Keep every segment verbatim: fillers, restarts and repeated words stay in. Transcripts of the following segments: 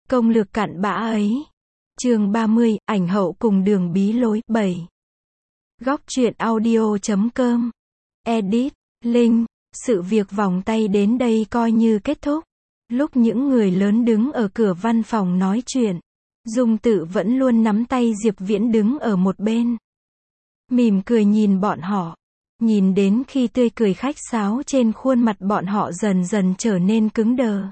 Công lược cặn bã ấy. Chương ba mươi, ảnh hậu cùng đường bí lối. bảy. Góc truyện audio chấm com. Edit, Linh. Sự việc vòng tay đến đây coi như kết thúc. Lúc những người lớn đứng ở cửa văn phòng nói chuyện, Dung Tự vẫn luôn nắm tay Diệp Viễn đứng ở một bên. Mỉm cười nhìn bọn họ. Nhìn đến khi tươi cười khách sáo trên khuôn mặt bọn họ dần dần trở nên cứng đờ.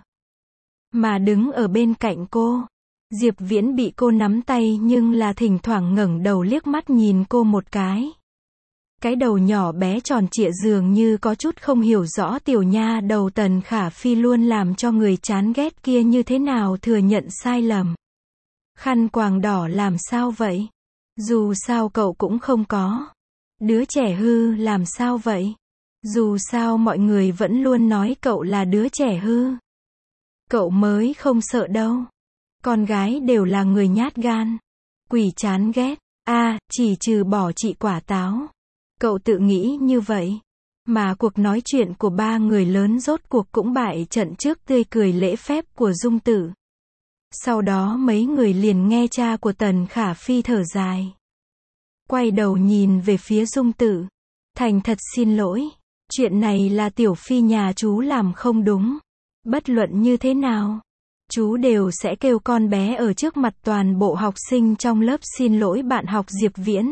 Mà đứng ở bên cạnh cô, Diệp Viễn bị cô nắm tay nhưng là thỉnh thoảng ngẩng đầu liếc mắt nhìn cô một cái. Cái đầu nhỏ bé tròn trịa dường như có chút không hiểu rõ tiểu nha đầu Tần Khả Phi luôn làm cho người chán ghét kia như thế nào thừa nhận sai lầm. Khăn quàng đỏ làm sao vậy? Dù sao cậu cũng không có. Đứa trẻ hư làm sao vậy? Dù sao mọi người vẫn luôn nói cậu là đứa trẻ hư. Cậu mới không sợ đâu. Con gái đều là người nhát gan. Quỷ chán ghét. a à, chỉ trừ bỏ chị quả táo. Cậu tự nghĩ như vậy. Mà cuộc nói chuyện của ba người lớn rốt cuộc cũng bại trận trước tươi cười lễ phép của Dung Tự. Sau đó mấy người liền nghe cha của Tần Khả Phi thở dài. Quay đầu nhìn về phía Dung Tự. Thành thật xin lỗi. Chuyện này là tiểu phi nhà chú làm không đúng. Bất luận như thế nào, chú đều sẽ kêu con bé ở trước mặt toàn bộ học sinh trong lớp xin lỗi bạn học Diệp Viễn.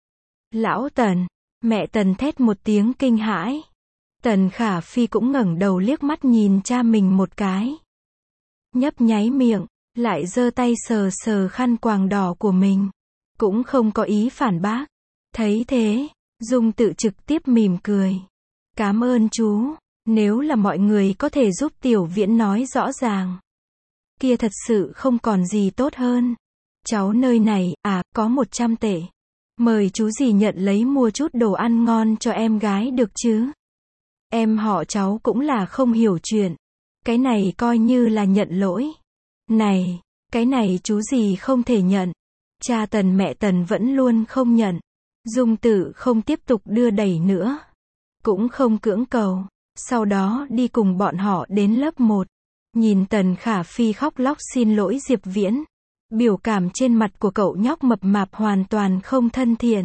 Lão Tần, mẹ Tần thét một tiếng kinh hãi. Tần Khả Phi cũng ngẩng đầu liếc mắt nhìn cha mình một cái. Nhấp nháy miệng, lại giơ tay sờ sờ khăn quàng đỏ của mình. Cũng không có ý phản bác. Thấy thế, Dung Tự trực tiếp mỉm cười. Cảm ơn chú. Nếu là mọi người có thể giúp Tiểu Viễn nói rõ ràng, kia thật sự không còn gì tốt hơn. Cháu nơi này, à, có một trăm tệ. Mời chú dì nhận lấy mua chút đồ ăn ngon cho em gái được chứ. Em họ cháu cũng là không hiểu chuyện. Cái này coi như là nhận lỗi. Này, cái này chú dì không thể nhận. Cha Tần mẹ Tần vẫn luôn không nhận. Dung Tự không tiếp tục đưa đẩy nữa. Cũng không cưỡng cầu. Sau đó đi cùng bọn họ đến lớp một. Nhìn Tần Khả Phi khóc lóc xin lỗi Diệp Viễn. Biểu cảm trên mặt của cậu nhóc mập mạp hoàn toàn không thân thiện.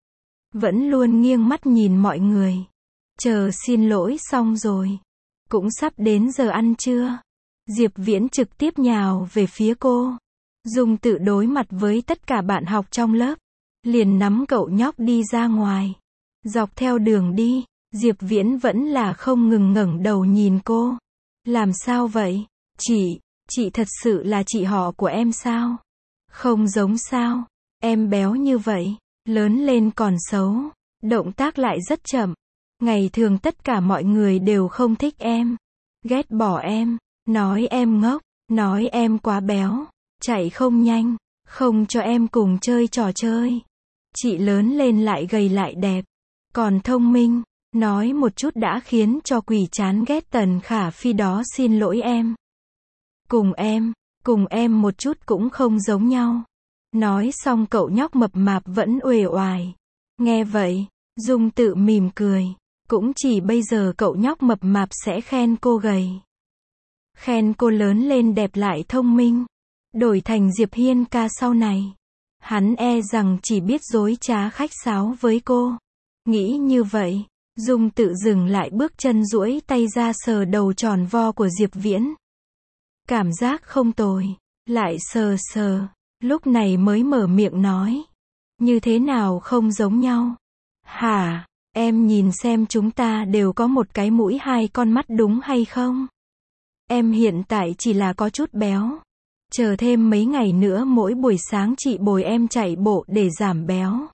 Vẫn luôn nghiêng mắt nhìn mọi người. Chờ xin lỗi xong rồi. Cũng sắp đến giờ ăn trưa. Diệp Viễn trực tiếp nhào về phía cô. Dung Tự đối mặt với tất cả bạn học trong lớp. Liền nắm cậu nhóc đi ra ngoài. Dọc theo đường đi, Diệp Viễn vẫn là không ngừng ngẩng đầu nhìn cô. Làm sao vậy? Chị, chị thật sự là chị họ của em sao? Không giống sao? Em béo như vậy, lớn lên còn xấu, động tác lại rất chậm. Ngày thường tất cả mọi người đều không thích em, ghét bỏ em, nói em ngốc, nói em quá béo, chạy không nhanh, không cho em cùng chơi trò chơi. Chị lớn lên lại gầy lại đẹp, còn thông minh. Nói một chút đã khiến cho quỷ chán ghét Tần Khả Phi đó xin lỗi em. Cùng em, cùng em một chút cũng không giống nhau. Nói xong cậu nhóc mập mạp vẫn uể oải. Nghe vậy, Dung Tự mỉm cười. Cũng chỉ bây giờ cậu nhóc mập mạp sẽ khen cô gầy. Khen cô lớn lên đẹp lại thông minh. Đổi thành Diệp Hiên ca sau này. Hắn e rằng chỉ biết dối trá khách sáo với cô. Nghĩ như vậy. Dung Tự dừng lại bước chân duỗi tay ra sờ đầu tròn vo của Diệp Viễn. Cảm giác không tồi. Lại sờ sờ. Lúc này mới mở miệng nói. Như thế nào không giống nhau? Hả? Em nhìn xem chúng ta đều có một cái mũi hai con mắt đúng hay không? Em hiện tại chỉ là có chút béo. Chờ thêm mấy ngày nữa mỗi buổi sáng chị bồi em chạy bộ để giảm béo.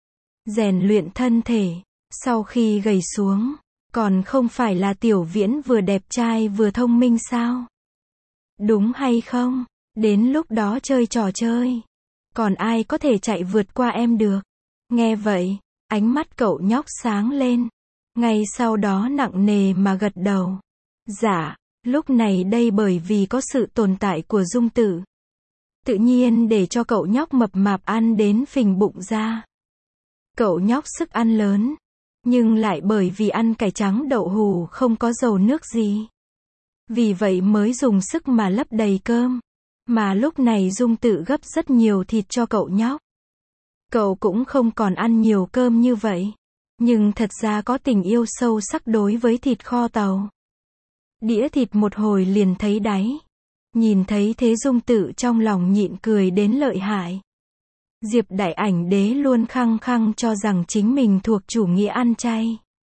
Rèn luyện thân thể. Sau khi gầy xuống, còn không phải là Tiểu Viễn vừa đẹp trai vừa thông minh sao? Đúng hay không? Đến lúc đó chơi trò chơi. Còn ai có thể chạy vượt qua em được? Nghe vậy, ánh mắt cậu nhóc sáng lên. Ngay sau đó nặng nề mà gật đầu. Dạ, lúc này đây bởi vì có sự tồn tại của Dung Tự. Tự nhiên để cho cậu nhóc mập mạp ăn đến phình bụng ra. Cậu nhóc sức ăn lớn. Nhưng lại bởi vì ăn cải trắng đậu hủ không có dầu nước gì. Vì vậy mới dùng sức mà lấp đầy cơm. Mà lúc này Dung Tự gấp rất nhiều thịt cho cậu nhóc. Cậu cũng không còn ăn nhiều cơm như vậy. Nhưng thật ra có tình yêu sâu sắc đối với thịt kho tàu. Đĩa thịt một hồi liền thấy đáy. Nhìn thấy thế Dung Tự trong lòng nhịn cười đến lợi hại. Diệp Đại Ảnh Đế luôn khăng khăng cho rằng chính mình thuộc chủ nghĩa ăn chay.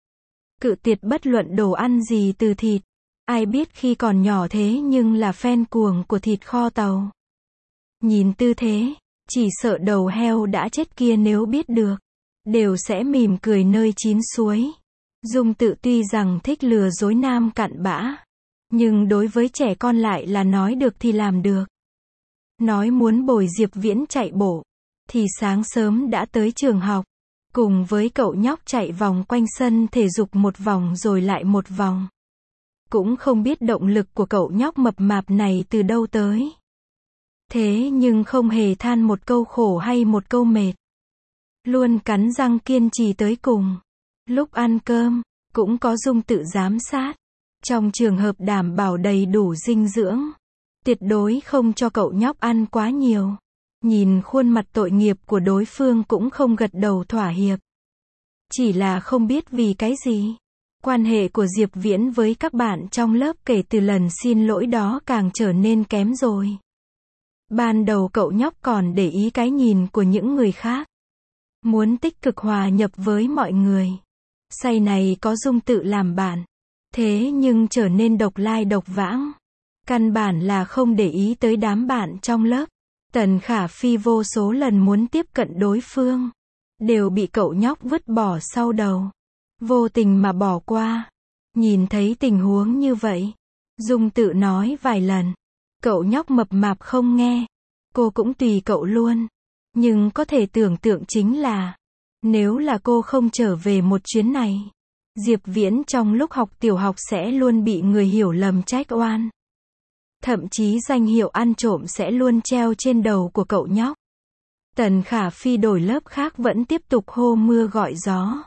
Cự tuyệt bất luận đồ ăn gì từ thịt. Ai biết khi còn nhỏ thế nhưng là fan cuồng của thịt kho tàu. Nhìn tư thế, chỉ sợ đầu heo đã chết kia nếu biết được, đều sẽ mỉm cười nơi chín suối. Dung Tự tuy rằng thích lừa dối nam cặn bã, nhưng đối với trẻ con lại là nói được thì làm được. Nói muốn bồi Diệp Viễn chạy bộ, thì sáng sớm đã tới trường học, cùng với cậu nhóc chạy vòng quanh sân thể dục một vòng rồi lại một vòng. Cũng không biết động lực của cậu nhóc mập mạp này từ đâu tới. Thế nhưng không hề than một câu khổ hay một câu mệt. Luôn cắn răng kiên trì tới cùng. Lúc ăn cơm, cũng có Dung Tự giám sát. Trong trường hợp đảm bảo đầy đủ dinh dưỡng. Tuyệt đối không cho cậu nhóc ăn quá nhiều. Nhìn khuôn mặt tội nghiệp của đối phương cũng không gật đầu thỏa hiệp. Chỉ là không biết vì cái gì. Quan hệ của Diệp Viễn với các bạn trong lớp kể từ lần xin lỗi đó càng trở nên kém rồi. Ban đầu cậu nhóc còn để ý cái nhìn của những người khác. Muốn tích cực hòa nhập với mọi người. Sau này có Dung Tự làm bạn. Thế nhưng trở nên độc lai độc vãng. Căn bản là không để ý tới đám bạn trong lớp. Tần Khả Phi vô số lần muốn tiếp cận đối phương. Đều bị cậu nhóc vứt bỏ sau đầu. Vô tình mà bỏ qua. Nhìn thấy tình huống như vậy. Dung Tự nói vài lần. Cậu nhóc mập mạp không nghe. Cô cũng tùy cậu luôn. Nhưng có thể tưởng tượng chính là. Nếu là cô không trở về một chuyến này. Diệp Viễn trong lúc học tiểu học sẽ luôn bị người hiểu lầm trách oan. Thậm chí danh hiệu ăn trộm sẽ luôn treo trên đầu của cậu nhóc. Tần Khả Phi đổi lớp khác vẫn tiếp tục hô mưa gọi gió.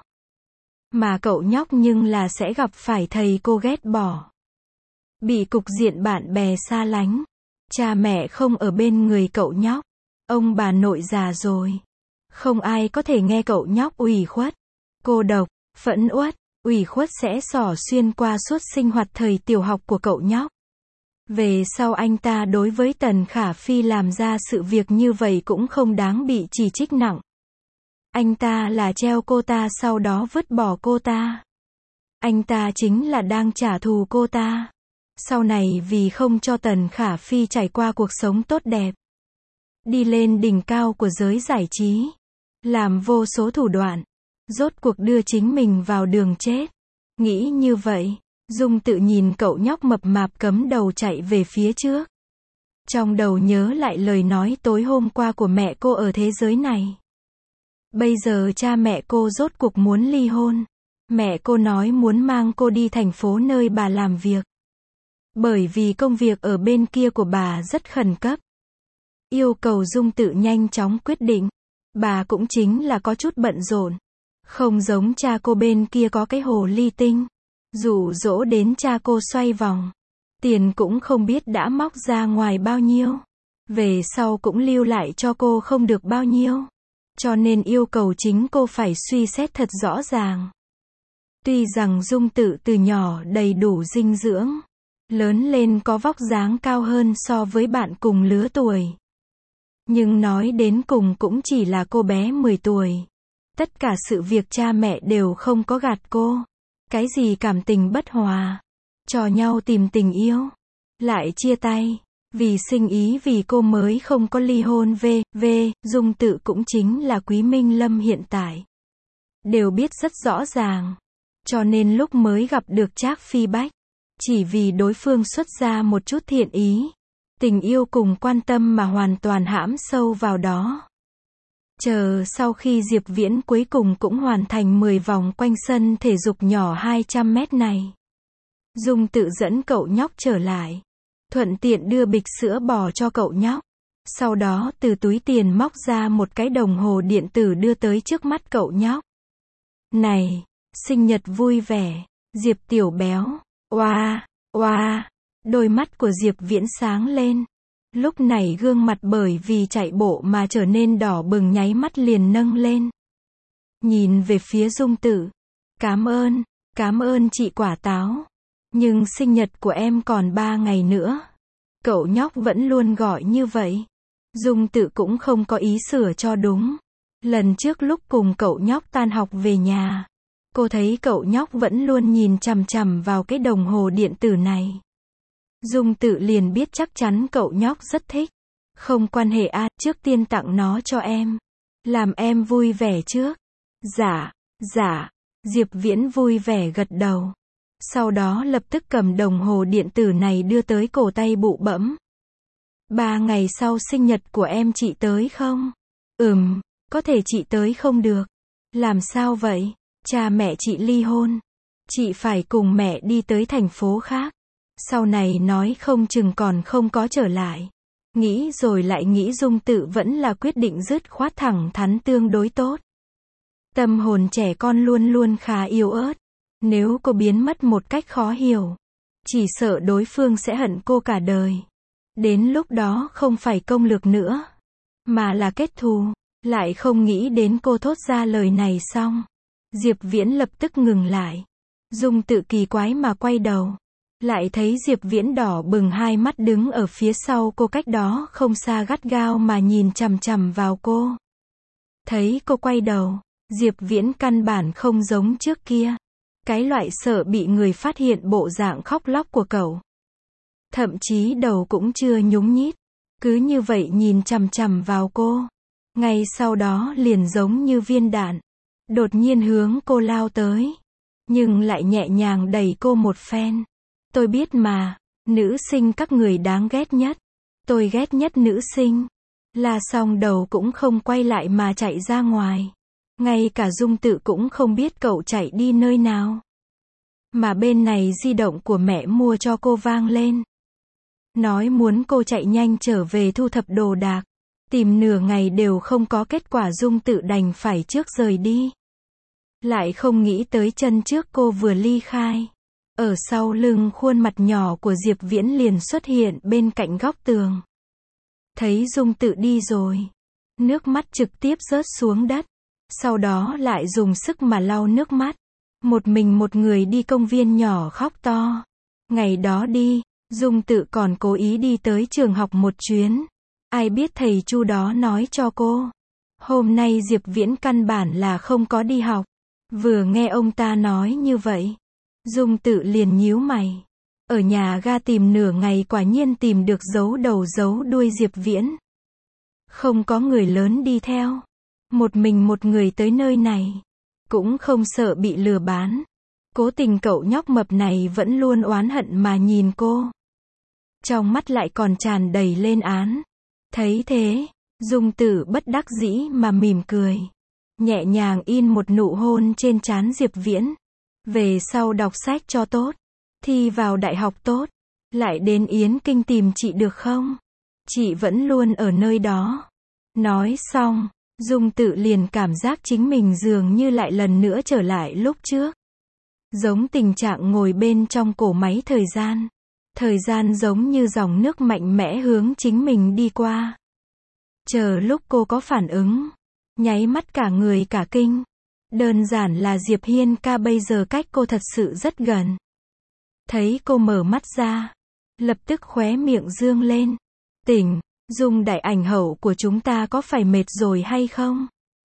Mà cậu nhóc nhưng là sẽ gặp phải thầy cô ghét bỏ. Bị cục diện bạn bè xa lánh. Cha mẹ không ở bên người cậu nhóc. Ông bà nội già rồi. Không ai có thể nghe cậu nhóc ủy khuất. Cô độc, phẫn uất, ủy khuất sẽ xỏ xuyên qua suốt sinh hoạt thời tiểu học của cậu nhóc. Về sau anh ta đối với Tần Khả Phi làm ra sự việc như vậy cũng không đáng bị chỉ trích nặng. Anh ta là treo cô ta sau đó vứt bỏ cô ta. Anh ta chính là đang trả thù cô ta. Sau này vì không cho Tần Khả Phi trải qua cuộc sống tốt đẹp. Đi lên đỉnh cao của giới giải trí. Làm vô số thủ đoạn. Rốt cuộc đưa chính mình vào đường chết. Nghĩ như vậy. Dung Tự nhìn cậu nhóc mập mạp cấm đầu chạy về phía trước. Trong đầu nhớ lại lời nói tối hôm qua của mẹ cô ở thế giới này. Bây giờ cha mẹ cô rốt cuộc muốn ly hôn. Mẹ cô nói muốn mang cô đi thành phố nơi bà làm việc. Bởi vì công việc ở bên kia của bà rất khẩn cấp. Yêu cầu Dung Tự nhanh chóng quyết định. Bà cũng chính là có chút bận rộn. Không giống cha cô bên kia có cái hồ ly tinh. Dụ dỗ đến cha cô xoay vòng. Tiền cũng không biết đã móc ra ngoài bao nhiêu. Về sau cũng lưu lại cho cô không được bao nhiêu. Cho nên yêu cầu chính cô phải suy xét thật rõ ràng. Tuy rằng Dung Tự từ nhỏ đầy đủ dinh dưỡng. Lớn lên có vóc dáng cao hơn so với bạn cùng lứa tuổi. Nhưng nói đến cùng cũng chỉ là cô bé mười tuổi. Tất cả sự việc cha mẹ đều không có gạt cô. Cái gì cảm tình bất hòa. Cho nhau tìm tình yêu. Lại chia tay. Vì sinh ý vì cô mới không có ly hôn v. v. Dung Tự cũng chính là Quý Minh Lâm hiện tại. Đều biết rất rõ ràng. Cho nên lúc mới gặp được Trác Phi Bách. Chỉ vì đối phương xuất ra một chút thiện ý. Tình yêu cùng quan tâm mà hoàn toàn hãm sâu vào đó. Chờ sau khi Diệp Viễn cuối cùng cũng hoàn thành mười vòng quanh sân thể dục nhỏ hai trăm mét này. Dung Tự dẫn cậu nhóc trở lại. Thuận tiện đưa bịch sữa bò cho cậu nhóc. Sau đó từ túi tiền móc ra một cái đồng hồ điện tử đưa tới trước mắt cậu nhóc. Này, sinh nhật vui vẻ, Diệp tiểu béo. Oa, oa, đôi mắt của Diệp Viễn sáng lên. Lúc này gương mặt bởi vì chạy bộ mà trở nên đỏ bừng, nháy mắt liền nâng lên. Nhìn về phía Dung Tự. Cám ơn, cám ơn chị quả táo. Nhưng sinh nhật của em còn ba ngày nữa. Cậu nhóc vẫn luôn gọi như vậy. Dung Tự cũng không có ý sửa cho đúng. Lần trước lúc cùng cậu nhóc tan học về nhà, cô thấy cậu nhóc vẫn luôn nhìn chằm chằm vào cái đồng hồ điện tử này. Dung Tự liền biết chắc chắn cậu nhóc rất thích. Không quan hệ à, trước tiên tặng nó cho em. Làm em vui vẻ trước. Dạ, dạ. Diệp Viễn vui vẻ gật đầu. Sau đó lập tức cầm đồng hồ điện tử này đưa tới cổ tay bụ bẫm. Ba ngày sau sinh nhật của em chị tới không? Ừm, có thể chị tới không được. Làm sao vậy? Cha mẹ chị ly hôn. Chị phải cùng mẹ đi tới thành phố khác. Sau này nói không chừng còn không có trở lại. Nghĩ rồi lại nghĩ, Dung Tự vẫn là quyết định dứt khoát thẳng thắn tương đối tốt. Tâm hồn trẻ con luôn luôn khá yếu ớt. Nếu cô biến mất một cách khó hiểu, chỉ sợ đối phương sẽ hận cô cả đời. Đến lúc đó không phải công lược nữa, mà là kết thù. Lại không nghĩ đến cô thốt ra lời này xong, Diệp Viễn lập tức ngừng lại. Dung Tự kỳ quái mà quay đầu, lại thấy Diệp Viễn đỏ bừng hai mắt đứng ở phía sau cô cách đó không xa, gắt gao mà nhìn chằm chằm vào cô. Thấy cô quay đầu, Diệp Viễn căn bản không giống trước kia. Cái loại sợ bị người phát hiện bộ dạng khóc lóc của cậu. Thậm chí đầu cũng chưa nhúng nhít. Cứ như vậy nhìn chằm chằm vào cô. Ngay sau đó liền giống như viên đạn. Đột nhiên hướng cô lao tới. Nhưng lại nhẹ nhàng đẩy cô một phen. Tôi biết mà, nữ sinh các người đáng ghét nhất. Tôi ghét nhất nữ sinh. La xong đầu cũng không quay lại mà chạy ra ngoài. Ngay cả Dung Tự cũng không biết cậu chạy đi nơi nào. Mà bên này di động của mẹ mua cho cô vang lên. Nói muốn cô chạy nhanh trở về thu thập đồ đạc. Tìm nửa ngày đều không có kết quả, Dung Tự đành phải trước rời đi. Lại không nghĩ tới chân trước cô vừa ly khai. Ở sau lưng khuôn mặt nhỏ của Diệp Viễn liền xuất hiện bên cạnh góc tường. Thấy Dung Tự đi rồi. Nước mắt trực tiếp rớt xuống đất. Sau đó lại dùng sức mà lau nước mắt. Một mình một người đi công viên nhỏ khóc to. Ngày đó đi, Dung Tự còn cố ý đi tới trường học một chuyến. Ai biết thầy Chu đó nói cho cô. Hôm nay Diệp Viễn căn bản là không có đi học. Vừa nghe ông ta nói như vậy, Dung Tự liền nhíu mày. Ở nhà ga tìm nửa ngày quả nhiên tìm được giấu đầu giấu đuôi Diệp Viễn. Không có người lớn đi theo. Một mình một người tới nơi này. Cũng không sợ bị lừa bán. Cố tình cậu nhóc mập này vẫn luôn oán hận mà nhìn cô. Trong mắt lại còn tràn đầy lên án. Thấy thế, Dung Tự bất đắc dĩ mà mỉm cười. Nhẹ nhàng in một nụ hôn trên trán Diệp Viễn. Về sau đọc sách cho tốt. Thi vào đại học tốt. Lại đến Yến Kinh tìm chị được không? Chị vẫn luôn ở nơi đó. Nói xong, Dung Tự liền cảm giác chính mình dường như lại lần nữa trở lại lúc trước. Giống tình trạng ngồi bên trong cỗ máy thời gian. Thời gian giống như dòng nước mạnh mẽ hướng chính mình đi qua. Chờ lúc cô có phản ứng, nháy mắt cả người cả kinh. Đơn giản là Diệp Hiên ca bây giờ cách cô thật sự rất gần. Thấy cô mở mắt ra, lập tức khóe miệng dương lên. Tỉnh, Dung đại ảnh hậu của chúng ta có phải mệt rồi hay không?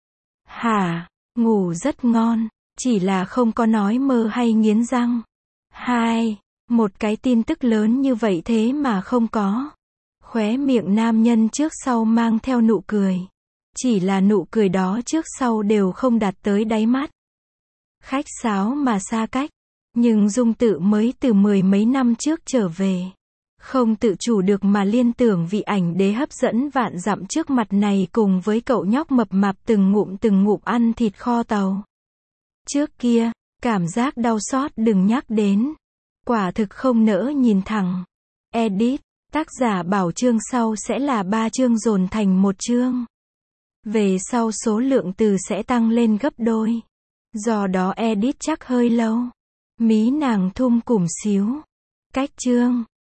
Hả, ngủ rất ngon, chỉ là không có nói mơ hay nghiến răng. Hai, một cái tin tức lớn như vậy thế mà không có. Khóe miệng nam nhân trước sau mang theo nụ cười. Chỉ là nụ cười đó trước sau đều không đạt tới đáy mắt. Khách sáo mà xa cách. Nhưng Dung Tự mới từ mười mấy năm trước trở về. Không tự chủ được mà liên tưởng vị ảnh đế hấp dẫn vạn dặm trước mặt này cùng với cậu nhóc mập mạp từng ngụm từng ngụm ăn thịt kho tàu. Trước kia, cảm giác đau xót đừng nhắc đến. Quả thực không nỡ nhìn thẳng. Edit, tác giả bảo chương sau sẽ là ba chương dồn thành một chương. Về sau số lượng từ sẽ tăng lên gấp đôi. Do đó edit chắc hơi lâu. Mí nàng thum cùm xíu. Cách chương.